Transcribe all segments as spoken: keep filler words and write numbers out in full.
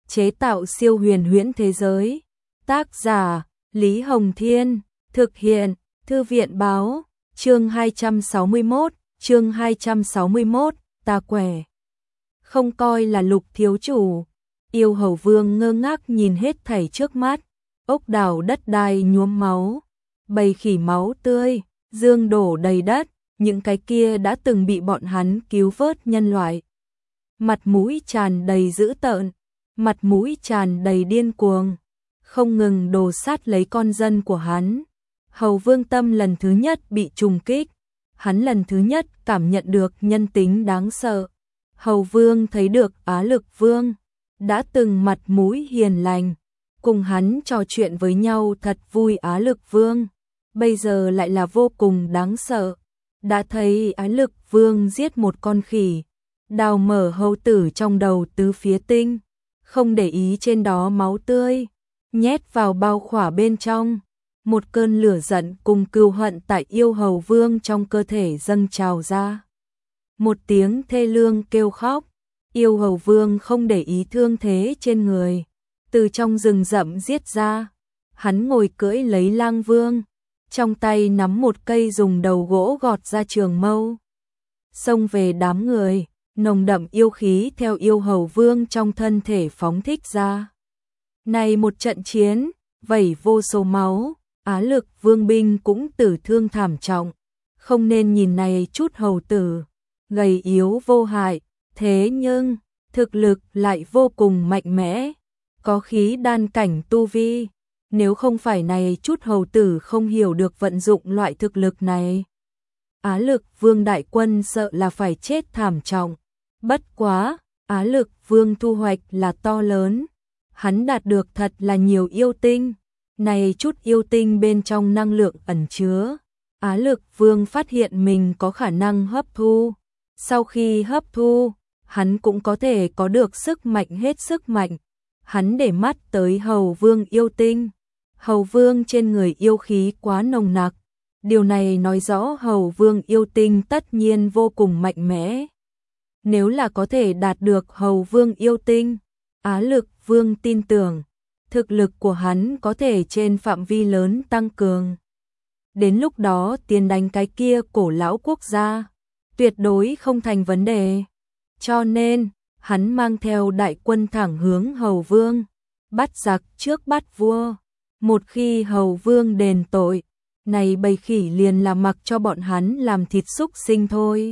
chế tạo siêu huyền huyễn thế giới. Tác giả Lý Hồng Thiên, thực hiện Thư viện Báo. Chương hai trăm sáu mươi mốt, chương hai trăm sáu mươi mốt, ta quẻ. Không coi là Lục thiếu chủ. Yêu Hầu Vương ngơ ngác nhìn hết thảy trước mắt, ốc đảo đất đai nhuốm máu, bầy khỉ máu tươi, dương đổ đầy đất, những cái kia đã từng bị bọn hắn cứu vớt nhân loại. Mặt mũi tràn đầy dữ tợn, mặt mũi tràn đầy điên cuồng, không ngừng đồ sát lấy con dân của hắn. Hầu Vương tâm lần thứ nhất bị trùng kích, hắn lần thứ nhất cảm nhận được nhân tính đáng sợ. Hầu Vương thấy được Á Lực Vương, đã từng mặt mũi hiền lành, cùng hắn trò chuyện với nhau thật vui. Á Lực Vương bây giờ lại là vô cùng đáng sợ. Đã thấy Á Lực Vương giết một con khỉ, đào mở hầu tử trong đầu tứ phía tinh, không để ý trên đó máu tươi, nhét vào bao khỏa bên trong. Một cơn lửa giận cùng cừu hận tại Yêu Hầu Vương trong cơ thể dâng trào ra. Một tiếng thê lương kêu khóc, Yêu Hầu Vương không để ý thương thế trên người, từ trong rừng rậm giết ra. Hắn ngồi cưỡi lấy Lang Vương, trong tay nắm một cây dùng đầu gỗ gọt ra trường mâu, xông về đám người, nồng đậm yêu khí theo Yêu Hầu Vương trong thân thể phóng thích ra. Này một trận chiến, vẩy vô số máu, Á Lực Vương binh cũng tử thương thảm trọng. Không nên nhìn này chút hầu tử, gầy yếu vô hại, thế nhưng thực lực lại vô cùng mạnh mẽ, có khí đan cảnh tu vi. Nếu không phải này chút hầu tử không hiểu được vận dụng loại thực lực này, Á Lực Vương đại quân sợ là phải chết thảm trọng. Bất quá, Á Lực Vương thu hoạch là to lớn, hắn đạt được thật là nhiều yêu tinh. Này chút yêu tinh bên trong năng lượng ẩn chứa, Á Lực Vương phát hiện mình có khả năng hấp thu. Sau khi hấp thu, hắn cũng có thể có được sức mạnh hết sức mạnh. Hắn để mắt tới Hầu Vương yêu tinh. Hầu Vương trên người yêu khí quá nồng nặc. Điều này nói rõ Hầu Vương yêu tinh tất nhiên vô cùng mạnh mẽ. Nếu là có thể đạt được Hầu Vương yêu tinh, Á Lực Vương tin tưởng thực lực của hắn có thể trên phạm vi lớn tăng cường. Đến lúc đó tiền đánh cái kia cổ lão quốc gia, tuyệt đối không thành vấn đề. Cho nên, hắn mang theo đại quân thẳng hướng Hầu Vương, bắt giặc trước bắt vua. Một khi Hầu Vương đền tội, này bầy khỉ liền là mặc cho bọn hắn làm thịt súc sinh thôi.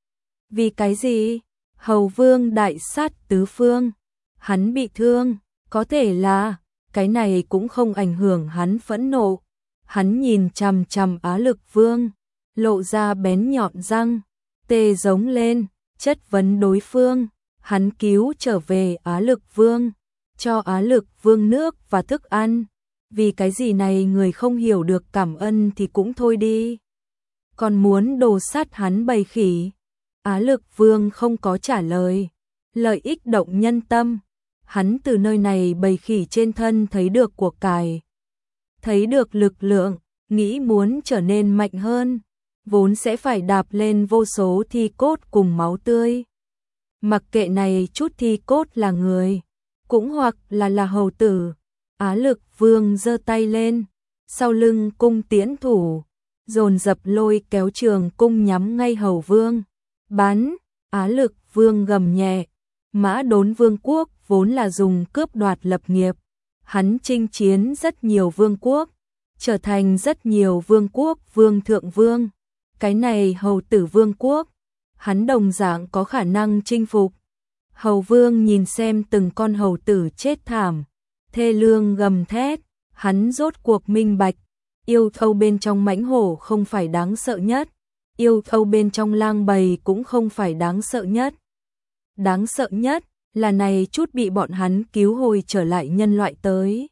Vì cái gì? Hầu Vương đại sát tứ phương, hắn bị thương. Có thể là, cái này cũng không ảnh hưởng hắn phẫn nộ. Hắn nhìn chằm chằm Á Lực Vương, lộ ra bén nhọn răng, tê giống lên, chất vấn đối phương. Hắn cứu trở về Á Lực Vương, cho Á Lực Vương nước và thức ăn. Vì cái gì này người không hiểu được cảm ơn thì cũng thôi đi, còn muốn đồ sát hắn bầy khỉ. Á Lực Vương không có trả lời. Lợi ích động nhân tâm, hắn từ nơi này bầy khỉ trên thân thấy được của cải, thấy được lực lượng, nghĩ muốn trở nên mạnh hơn, vốn sẽ phải đạp lên vô số thi cốt cùng máu tươi. Mặc kệ này chút thi cốt là người, cũng hoặc là là hầu tử. Á Lực Vương giơ tay lên, sau lưng cung tiễn thủ, dồn dập lôi kéo trường cung nhắm ngay Hầu Vương. Bắn! Á Lực Vương gầm nhẹ. Mã Đốn Vương quốc vốn là dùng cướp đoạt lập nghiệp, hắn chinh chiến rất nhiều vương quốc, trở thành rất nhiều vương quốc vương thượng vương. Cái này hầu tử vương quốc, hắn đồng dạng có khả năng chinh phục. Hầu Vương nhìn xem từng con hầu tử chết thảm, thê lương gầm thét, hắn rốt cuộc minh bạch, yêu thâu bên trong mãnh hổ không phải đáng sợ nhất, yêu thâu bên trong lang bầy cũng không phải đáng sợ nhất. Đáng sợ nhất là này chút bị bọn hắn cứu hồi trở lại nhân loại tới.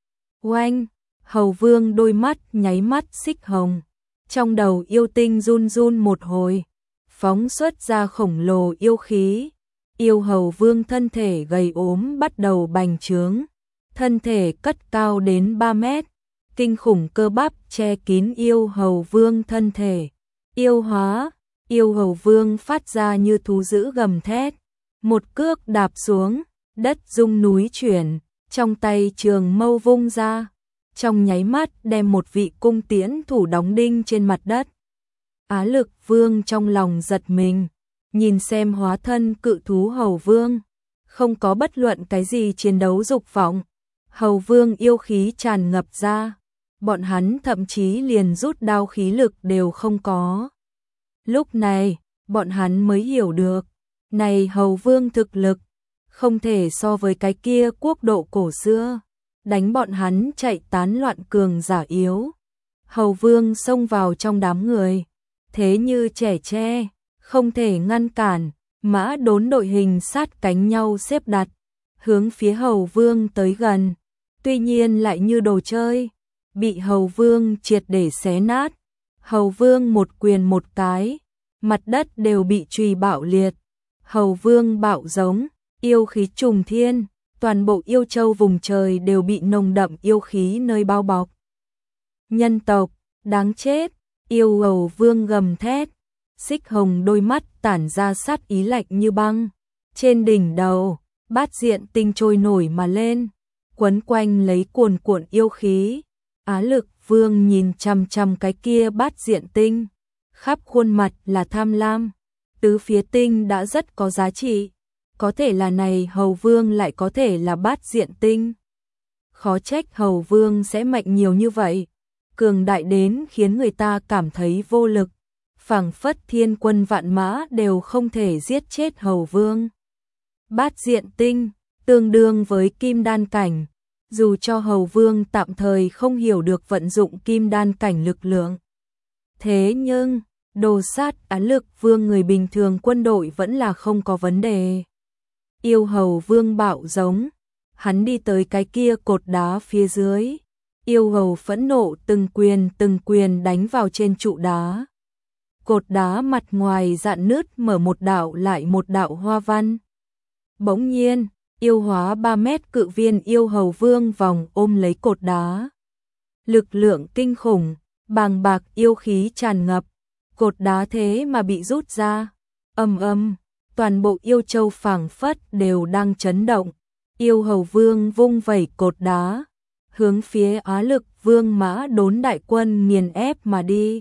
Oanh! Hầu Vương đôi mắt nháy mắt xích hồng, trong đầu yêu tinh run run một hồi, phóng xuất ra khổng lồ yêu khí. Yêu Hầu Vương thân thể gầy ốm bắt đầu bành trướng, thân thể cất cao đến ba mét, kinh khủng cơ bắp che kín Yêu Hầu Vương thân thể. Yêu hóa, Yêu Hầu Vương phát ra như thú dữ gầm thét, một cước đạp xuống, đất rung núi chuyển, trong tay trường mâu vung ra, trong nháy mắt đem một vị cung tiễn thủ đóng đinh trên mặt đất. Á Lực Vương trong lòng giật mình, nhìn xem hóa thân cự thú Hầu Vương, không có bất luận cái gì chiến đấu dục vọng. Hầu Vương yêu khí tràn ngập ra, bọn hắn thậm chí liền rút đao khí lực đều không có. Lúc này, bọn hắn mới hiểu được, này Hầu Vương thực lực, không thể so với cái kia quốc độ cổ xưa, đánh bọn hắn chạy tán loạn cường giả yếu. Hầu Vương xông vào trong đám người, thế như trẻ tre, không thể ngăn cản, mã đốn đội hình sát cánh nhau xếp đặt, hướng phía Hầu Vương tới gần, tuy nhiên lại như đồ chơi, bị Hầu Vương triệt để xé nát. Hầu Vương một quyền một cái, mặt đất đều bị chùy bạo liệt. Hầu Vương bạo giống, yêu khí trùng thiên, toàn bộ Yêu Châu vùng trời đều bị nồng đậm yêu khí nơi bao bọc. Nhân tộc, đáng chết, yêu Hầu Vương gầm thét, xích hồng đôi mắt tản ra sát ý lạnh như băng. Trên đỉnh đầu, bát diện tinh trôi nổi mà lên, quấn quanh lấy cuồn cuộn yêu khí. Á Lực Vương nhìn chằm chằm cái kia bát diện tinh, khắp khuôn mặt là tham lam. Tứ phía tinh đã rất có giá trị, có thể là này Hầu Vương lại có thể là bát diện tinh. Khó trách Hầu Vương sẽ mạnh nhiều như vậy, cường đại đến khiến người ta cảm thấy vô lực, phảng phất thiên quân vạn mã đều không thể giết chết Hầu Vương. Bát diện tinh, tương đương với kim đan cảnh, dù cho Hầu Vương tạm thời không hiểu được vận dụng kim đan cảnh lực lượng. Thế nhưng, đồ sát Á Lực Vương người bình thường quân đội vẫn là không có vấn đề. Yêu Hầu Vương bạo giống, hắn đi tới cái kia cột đá phía dưới. Yêu Hầu phẫn nộ từng quyền từng quyền đánh vào trên trụ đá. Cột đá mặt ngoài dạn nứt mở một đạo lại một đạo hoa văn. Bỗng nhiên, yêu hóa ba mét cự viên yêu Hầu Vương vòng ôm lấy cột đá. Lực lượng kinh khủng, bàng bạc yêu khí tràn ngập, cột đá thế mà bị rút ra. Ầm ầm, toàn bộ Yêu Châu phảng phất đều đang chấn động. Yêu Hầu Vương vung vẩy cột đá, hướng phía Á Lực Vương mã đốn đại quân nghiền ép mà đi.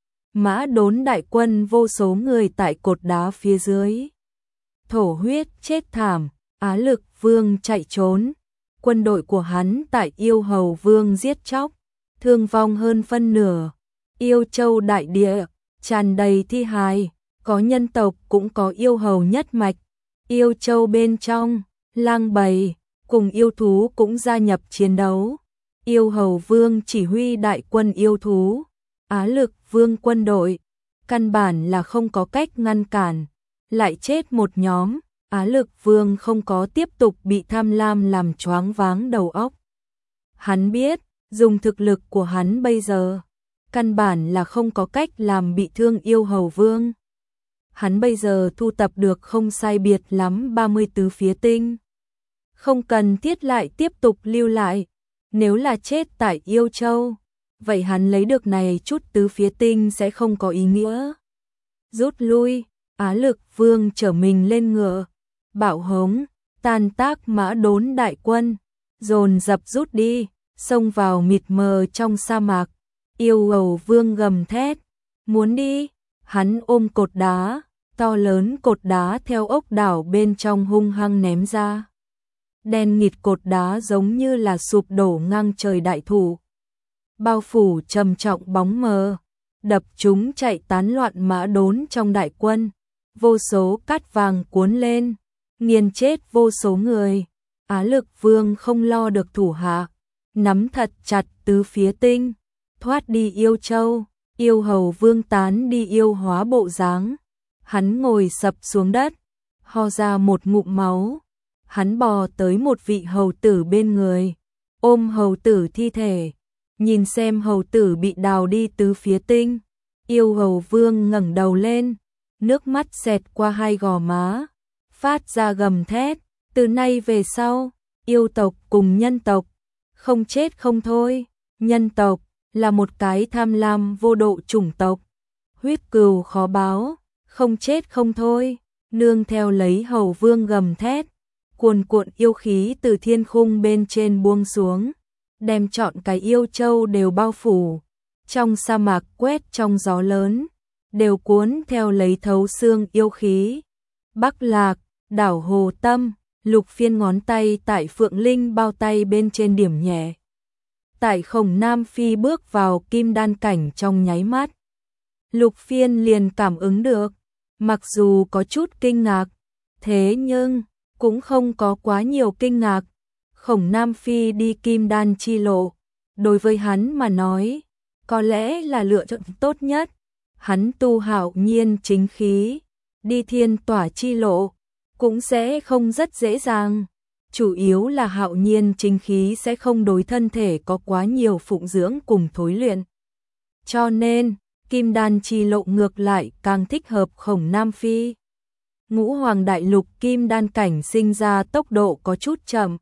Mã đốn đại quân vô số người tại cột đá phía dưới, thổ huyết chết thảm. Á Lực Vương chạy trốn, quân đội của hắn tại Yêu Hầu Vương giết chóc, thương vong hơn phân nửa. Yêu Châu đại địa tràn đầy thi hài, có nhân tộc cũng có yêu hầu nhất mạch. Yêu Châu bên trong, lang bầy cùng yêu thú cũng gia nhập chiến đấu. Yêu Hầu Vương chỉ huy đại quân yêu thú, Á Lực Vương quân đội căn bản là không có cách ngăn cản, lại chết một nhóm. Á Lực Vương không có tiếp tục bị tham lam làm choáng váng đầu óc. Hắn biết, dùng thực lực của hắn bây giờ, căn bản là không có cách làm bị thương Yêu Hầu Vương. Hắn bây giờ thu tập được không sai biệt lắm ba mươi tứ phía tinh, không cần thiết lại tiếp tục lưu lại. Nếu là chết tại Yêu Châu, vậy hắn lấy được này chút tứ phía tinh sẽ không có ý nghĩa. Rút lui, Á Lực Vương trở mình lên ngựa, bạo hống, tàn tác mã đốn đại quân, dồn dập rút đi, xông vào mịt mờ trong sa mạc. Yêu Hầu Vương gầm thét, muốn đi, hắn ôm cột đá, to lớn cột đá theo ốc đảo bên trong hung hăng ném ra. Đen nghịt cột đá giống như là sụp đổ ngang trời đại thụ, bao phủ trầm trọng bóng mờ, đập chúng chạy tán loạn mã đốn trong đại quân. Vô số cát vàng cuốn lên, nghiền chết vô số người. Á Lực Vương không lo được thủ hạ, nắm thật chặt tứ phía tinh, thoát đi Yêu Châu. Yêu Hầu Vương tán đi yêu hóa bộ dáng, hắn ngồi sập xuống đất, ho ra một ngụm máu. Hắn bò tới một vị hầu tử bên người, ôm hầu tử thi thể, nhìn xem hầu tử bị đào đi tứ phía tinh. Yêu Hầu Vương ngẩng đầu lên, nước mắt xẹt qua hai gò má, phát ra gầm thét, từ nay về sau, yêu tộc cùng nhân tộc, không chết không thôi. Nhân tộc là một cái tham lam vô độ chủng tộc, huyết cừu khó báo, không chết không thôi. Nương theo lấy Hầu Vương gầm thét, cuồn cuộn yêu khí từ thiên khung bên trên buông xuống, đem trọn cái Yêu Châu đều bao phủ, trong sa mạc quét trong gió lớn, đều cuốn theo lấy thấu xương yêu khí. Bắc Lạc, đảo Hồ Tâm, Lục Phiên ngón tay tại Phượng Linh bao tay bên trên điểm nhẹ. Tại Khổng Nam Phi bước vào kim đan cảnh trong nháy mắt, Lục Phiên liền cảm ứng được, mặc dù có chút kinh ngạc, thế nhưng cũng không có quá nhiều kinh ngạc. Khổng Nam Phi đi kim đan chi lộ, đối với hắn mà nói, có lẽ là lựa chọn tốt nhất. Hắn tu hạo nhiên chính khí, đi thiên tỏa chi lộ, cũng sẽ không rất dễ dàng. Chủ yếu là hạo nhiên chính khí sẽ không đối thân thể có quá nhiều phụng dưỡng cùng thối luyện. Cho nên, kim đan chi lộ ngược lại càng thích hợp Khổng Nam Phi. Ngũ Hoàng Đại Lục kim đan cảnh sinh ra tốc độ có chút chậm.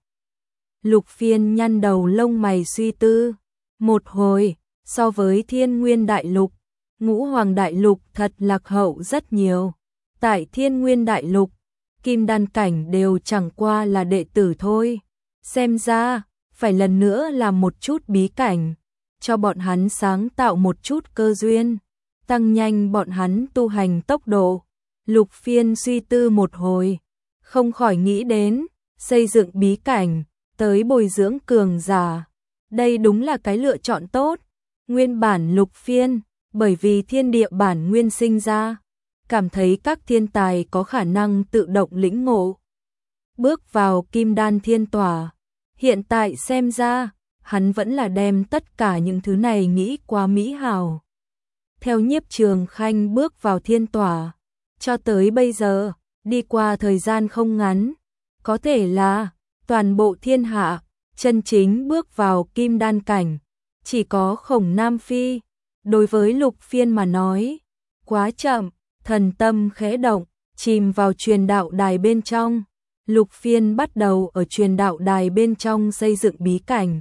Lục Phiên nhăn đầu lông mày suy tư. Một hồi, so với Thiên Nguyên Đại Lục, Ngũ Hoàng Đại Lục thật lạc hậu rất nhiều. Tại Thiên Nguyên Đại Lục, kim đan cảnh đều chẳng qua là đệ tử thôi. Xem ra, phải lần nữa làm một chút bí cảnh, cho bọn hắn sáng tạo một chút cơ duyên, tăng nhanh bọn hắn tu hành tốc độ. Lục Phiên suy tư một hồi, không khỏi nghĩ đến xây dựng bí cảnh, tới bồi dưỡng cường giả. Đây đúng là cái lựa chọn tốt. Nguyên bản Lục Phiên, bởi vì thiên địa bản nguyên sinh ra, cảm thấy các thiên tài có khả năng tự động lĩnh ngộ, bước vào kim đan thiên tỏa. Hiện tại xem ra, hắn vẫn là đem tất cả những thứ này nghĩ quá mỹ hảo. Theo Nhiếp Trường Khanh bước vào thiên tỏa, cho tới bây giờ, đi qua thời gian không ngắn, có thể là toàn bộ thiên hạ, chân chính bước vào kim đan cảnh, chỉ có Khổng Nam Phi. Đối với Lục Phiên mà nói, quá chậm, thần tâm khẽ động, chìm vào truyền đạo đài bên trong. Lục Phiên bắt đầu ở truyền đạo đài bên trong xây dựng bí cảnh.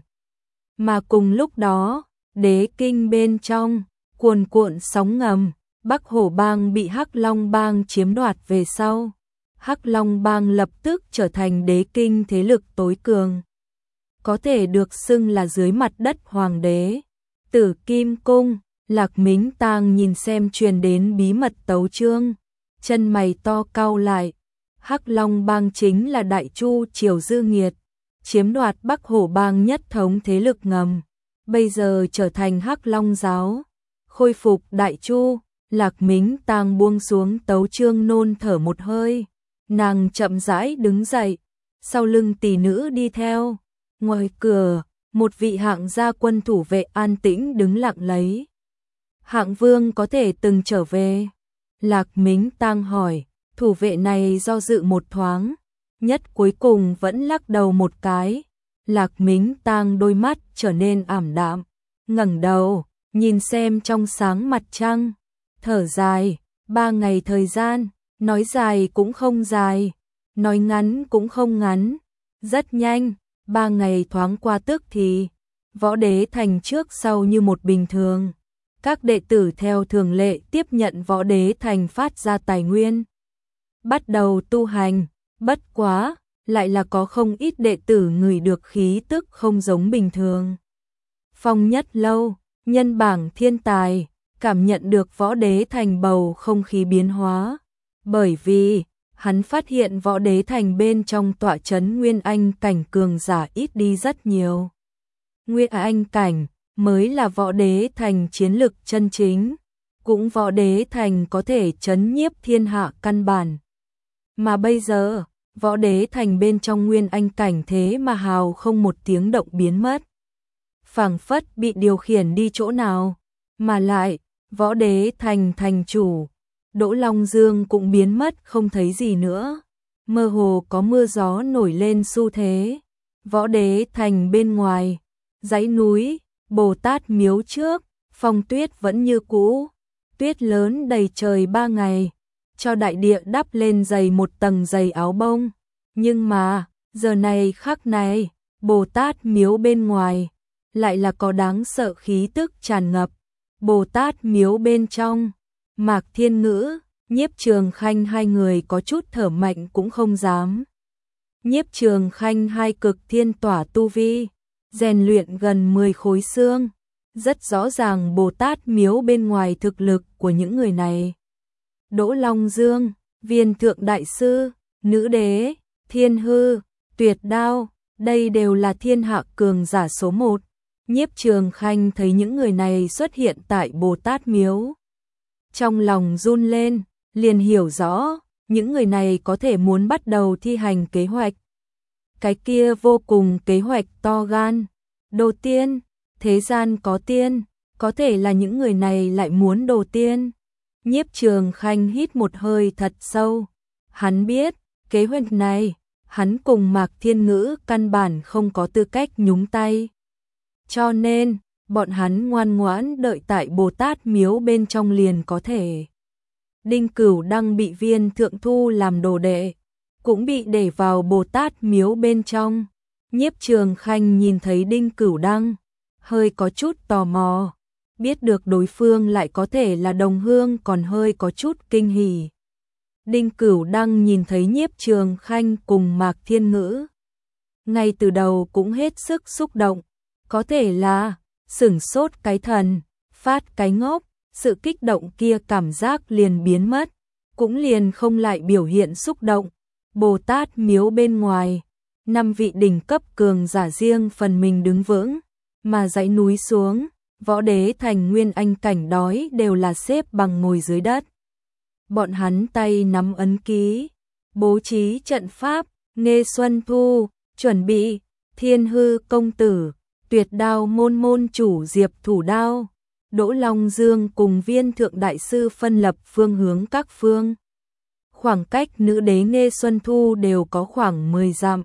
Mà cùng lúc đó, đế kinh bên trong, cuồn cuộn sóng ngầm, Bắc Hổ Bang bị Hắc Long Bang chiếm đoạt về sau. Hắc Long Bang lập tức trở thành đế kinh thế lực tối cường, có thể được xưng là dưới mặt đất hoàng đế. Tử Kim Cung, Lạc Mính Tang nhìn xem truyền đến bí mật tấu chương, chân mày to cau lại. Hắc Long Bang chính là Đại Chu Triều Dư Nghiệt, chiếm đoạt Bắc Hổ Bang nhất thống thế lực ngầm, bây giờ trở thành Hắc Long giáo, khôi phục Đại Chu. Lạc Mính Tang buông xuống tấu chương nôn thở một hơi, nàng chậm rãi đứng dậy, sau lưng tỷ nữ đi theo. Ngoài cửa, một vị hạng gia quân thủ vệ an tĩnh đứng lặng lấy. Hạng vương có thể từng trở về? Lạc Mính Tang hỏi. Thủ vệ này do dự một thoáng, nhất cuối cùng vẫn lắc đầu một cái. Lạc Mính Tang đôi mắt trở nên ảm đạm, ngẩng đầu, nhìn xem trong sáng mặt trăng, thở dài. Ba ngày thời gian, nói dài cũng không dài, nói ngắn cũng không ngắn. Rất nhanh, ba ngày thoáng qua tức thì, Võ Đế Thành trước sau như một bình thường. Các đệ tử theo thường lệ tiếp nhận Võ Đế Thành phát ra tài nguyên, bắt đầu tu hành. Bất quá, lại là có không ít đệ tử ngửi được khí tức không giống bình thường. Phong Nhất Lâu, nhân bảng thiên tài, cảm nhận được Võ Đế Thành bầu không khí biến hóa, bởi vì hắn phát hiện Võ Đế Thành bên trong tọa trấn Nguyên Anh cảnh cường giả ít đi rất nhiều. Nguyên Anh cảnh mới là Võ Đế Thành chiến lực chân chính, cũng Võ Đế Thành có thể trấn nhiếp thiên hạ căn bản. Mà bây giờ, Võ Đế Thành bên trong Nguyên Anh cảnh thế mà hào không một tiếng động biến mất, phảng phất bị điều khiển đi chỗ nào. Mà lại, Võ Đế Thành thành chủ Đỗ Long Dương cũng biến mất không thấy gì nữa, mơ hồ có mưa gió nổi lên xu thế. Võ Đế Thành bên ngoài, dãy núi Bồ Tát miếu trước, phong tuyết vẫn như cũ, tuyết lớn đầy trời ba ngày, cho đại địa đắp lên dày một tầng dày áo bông. Nhưng mà, giờ này khắc này, Bồ Tát miếu bên ngoài, lại là có đáng sợ khí tức tràn ngập. Bồ Tát miếu bên trong, Mạc Thiên Ngữ, Nhiếp Trường Khanh hai người có chút thở mạnh cũng không dám. Nhiếp Trường Khanh hai cực thiên tỏa tu vi, rèn luyện gần mười khối xương, rất rõ ràng Bồ Tát miếu bên ngoài thực lực của những người này. Đỗ Long Dương, Viên Thượng Đại Sư, Nữ Đế, Thiên Hư, Tuyệt Đao, đây đều là thiên hạ cường giả số một. Nhiếp Trường Khanh thấy những người này xuất hiện tại Bồ Tát miếu. Trong lòng run lên, liền hiểu rõ, những người này có thể muốn bắt đầu thi hành kế hoạch. Cái kia vô cùng kế hoạch to gan. Đồ tiên, thế gian có tiên, có thể là những người này lại muốn đồ tiên. Nhiếp Trường Khanh hít một hơi thật sâu. Hắn biết, kế hoạch này, hắn cùng Mạc Thiên Ngữ căn bản không có tư cách nhúng tay. Cho nên, bọn hắn ngoan ngoãn đợi tại Bồ Tát miếu bên trong liền có thể. Đinh Cửu Đăng bị Viên Thượng thu làm đồ đệ, cũng bị để vào Bồ Tát miếu bên trong. Nhiếp Trường Khanh nhìn thấy Đinh Cửu Đăng, hơi có chút tò mò, biết được đối phương lại có thể là đồng hương còn hơi có chút kinh hỉ. Đinh Cửu Đăng nhìn thấy Nhiếp Trường Khanh cùng Mạc Thiên Ngữ, ngay từ đầu cũng hết sức xúc động, có thể là sửng sốt cái thần, phát cái ngốc, sự kích động kia cảm giác liền biến mất, cũng liền không lại biểu hiện xúc động. Bồ Tát miếu bên ngoài, năm vị đỉnh cấp cường giả riêng phần mình đứng vững, mà dãy núi xuống, Võ Đế thành Nguyên Anh cảnh đói đều là xếp bằng ngồi dưới đất. Bọn hắn tay nắm ấn ký, bố trí trận pháp, Nghê Xuân Thu, chuẩn bị, Thiên Hư công tử, Tuyệt Đao môn môn chủ Diệp Thủ Đao, Đỗ Long Dương cùng Viên Thượng Đại Sư phân lập phương hướng các phương. Khoảng cách Nữ Đế Nghê Xuân Thu đều có khoảng mười dặm,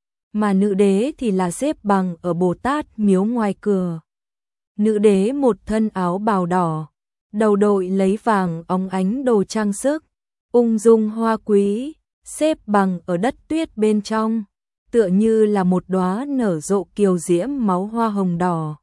mà Nữ Đế thì là xếp bằng ở Bồ Tát miếu ngoài cửa. Nữ Đế một thân áo bào đỏ, đầu đội lấy vàng óng ánh đồ trang sức, ung dung hoa quý, xếp bằng ở đất tuyết bên trong, tựa như là một đóa nở rộ kiều diễm máu hoa hồng đỏ.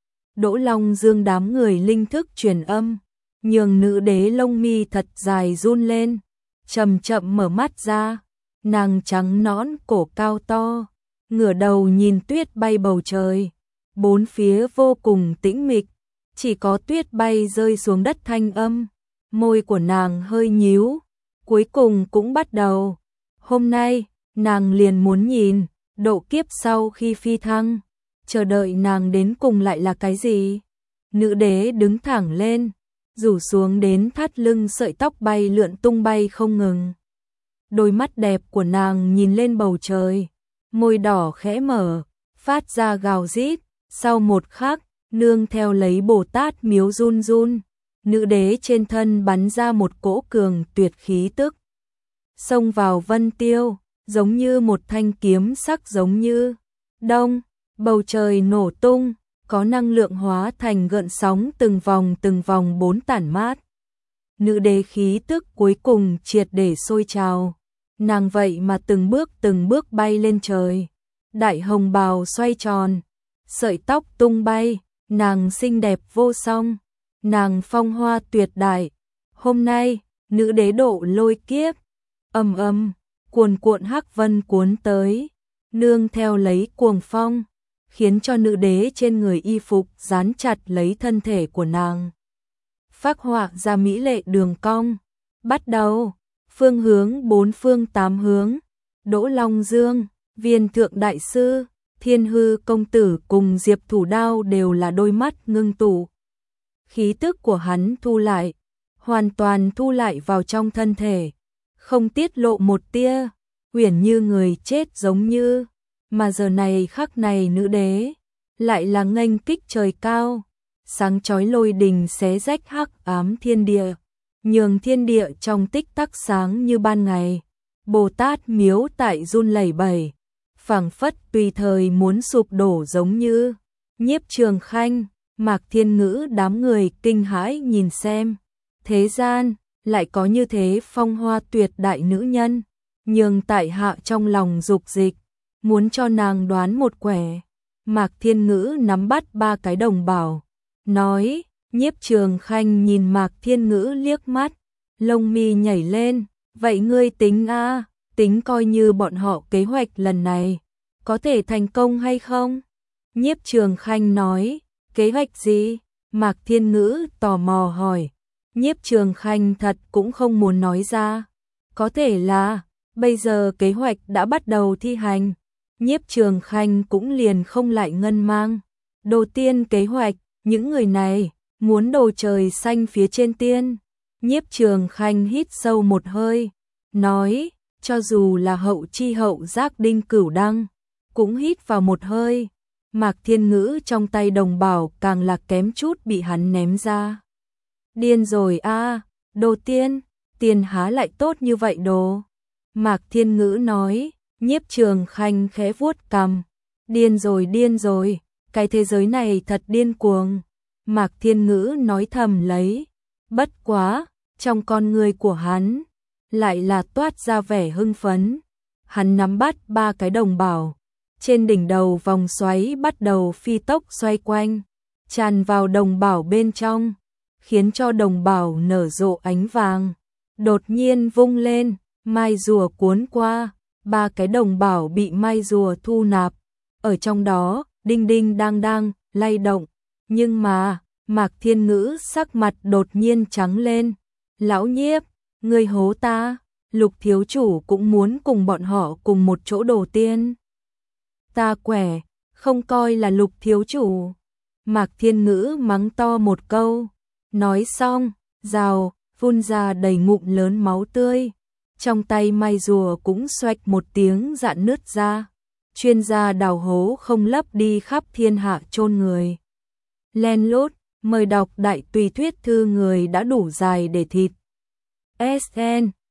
Đỗ Long Dương đám người linh thức truyền âm, nhường Nữ Đế lông mi thật dài run lên, chậm chậm mở mắt ra, nàng trắng nõn cổ cao to, ngửa đầu nhìn tuyết bay bầu trời, bốn phía vô cùng tĩnh mịch, chỉ có tuyết bay rơi xuống đất thanh âm, môi của nàng hơi nhíu, cuối cùng cũng bắt đầu. Hôm nay, nàng liền muốn nhìn, độ kiếp sau khi phi thăng, chờ đợi nàng đến cùng lại là cái gì. Nữ Đế đứng thẳng lên, rủ xuống đến thắt lưng sợi tóc bay lượn tung bay không ngừng. Đôi mắt đẹp của nàng nhìn lên bầu trời, môi đỏ khẽ mở, phát ra gào rít, sau một khắc, nương theo lấy Bồ Tát miếu run run, Nữ Đế trên thân bắn ra một cỗ cường tuyệt khí tức. Xông vào vân tiêu, giống như một thanh kiếm sắc giống như đông, bầu trời nổ tung, có năng lượng hóa thành gợn sóng từng vòng từng vòng bốn tản mát. Nữ Đế khí tức cuối cùng triệt để sôi trào, nàng vậy mà từng bước từng bước bay lên trời, đại hồng bào xoay tròn, sợi tóc tung bay, nàng xinh đẹp vô song, nàng phong hoa tuyệt đại. Hôm nay, Nữ Đế độ lôi kiếp, ầm ầm, cuồn cuộn hắc vân cuốn tới, nương theo lấy cuồng phong, khiến cho Nữ Đế trên người y phục dán chặt lấy thân thể của nàng. Phác họa ra mỹ lệ đường cong, bắt đầu, phương hướng bốn phương tám hướng, Đỗ Long Dương, Viên Thượng Đại Sư, Thiên Hư công tử cùng Diệp Thủ Đao đều là đôi mắt ngưng tụ. Khí tức của hắn thu lại, hoàn toàn thu lại vào trong thân thể, không tiết lộ một tia, uyển như người chết giống như, mà giờ này khắc này Nữ Đế lại là nghênh kích trời cao, sáng chói lôi đình xé rách hắc ám thiên địa, nhường thiên địa trong tích tắc sáng như ban ngày. Bồ Tát miếu tại run lẩy bẩy, phảng phất tùy thời muốn sụp đổ giống như. Nhiếp Trường Khanh, Mạc Thiên Ngữ đám người kinh hãi nhìn xem, thế gian lại có như thế phong hoa tuyệt đại nữ nhân, nhường tại hạ trong lòng dục dịch, muốn cho nàng đoán một quẻ. Mạc Thiên Ngữ nắm bắt ba cái đồng bảo, nói. Nhiếp Trường Khanh nhìn Mạc Thiên Ngữ liếc mắt, lông mi nhảy lên, vậy ngươi tính a? tính coi như bọn họ kế hoạch lần này có thể thành công hay không? Nhiếp Trường Khanh nói, kế hoạch gì? Mạc Thiên Ngữ tò mò hỏi. Nhiếp Trường Khanh thật cũng không muốn nói ra. Có thể là, bây giờ kế hoạch đã bắt đầu thi hành. Nhiếp Trường Khanh cũng liền không lại ngân mang. Đồ tiên kế hoạch, những người này, muốn đồ trời xanh phía trên tiên. Nhiếp Trường Khanh hít sâu một hơi, nói, cho dù là hậu chi hậu giác Đinh Cửu Đăng, cũng hít vào một hơi. Mạc Thiên Ngữ trong tay đồng bảo càng là kém chút bị hắn ném ra. Điên rồi a, à, đồ tiên, tiền há lại tốt như vậy đồ. Mạc Thiên Ngữ nói, Nhiếp Trường Khanh khẽ vuốt cằm. Điên rồi điên rồi, cái thế giới này thật điên cuồng. Mạc Thiên Ngữ nói thầm lấy. Bất quá, trong con người của hắn, lại là toát ra vẻ hưng phấn. Hắn nắm bắt ba cái đồng bảo. Trên đỉnh đầu vòng xoáy bắt đầu phi tốc xoay quanh, tràn vào đồng bảo bên trong, khiến cho đồng bảo nở rộ ánh vàng. Đột nhiên vung lên, mai rùa cuốn qua, ba cái đồng bảo bị mai rùa thu nạp. Ở trong đó, đinh đinh đang đang, lay động. Nhưng mà, Mạc Thiên Ngữ sắc mặt đột nhiên trắng lên. Lão Nhiếp, ngươi hố ta, Lục thiếu chủ cũng muốn cùng bọn họ cùng một chỗ đồ tiên. Ta quẻ, không coi là Lục thiếu chủ. Mạc Thiên Ngữ mắng to một câu, nói xong, rào, phun ra đầy ngụm lớn máu tươi. Trong tay mai rùa cũng xoạch một tiếng dạn nứt ra. Chuyên gia đào hố không lấp đi khắp thiên hạ chôn người. Len lút, mời đọc đại tùy thuyết thư người đã đủ dài để thịt. ét en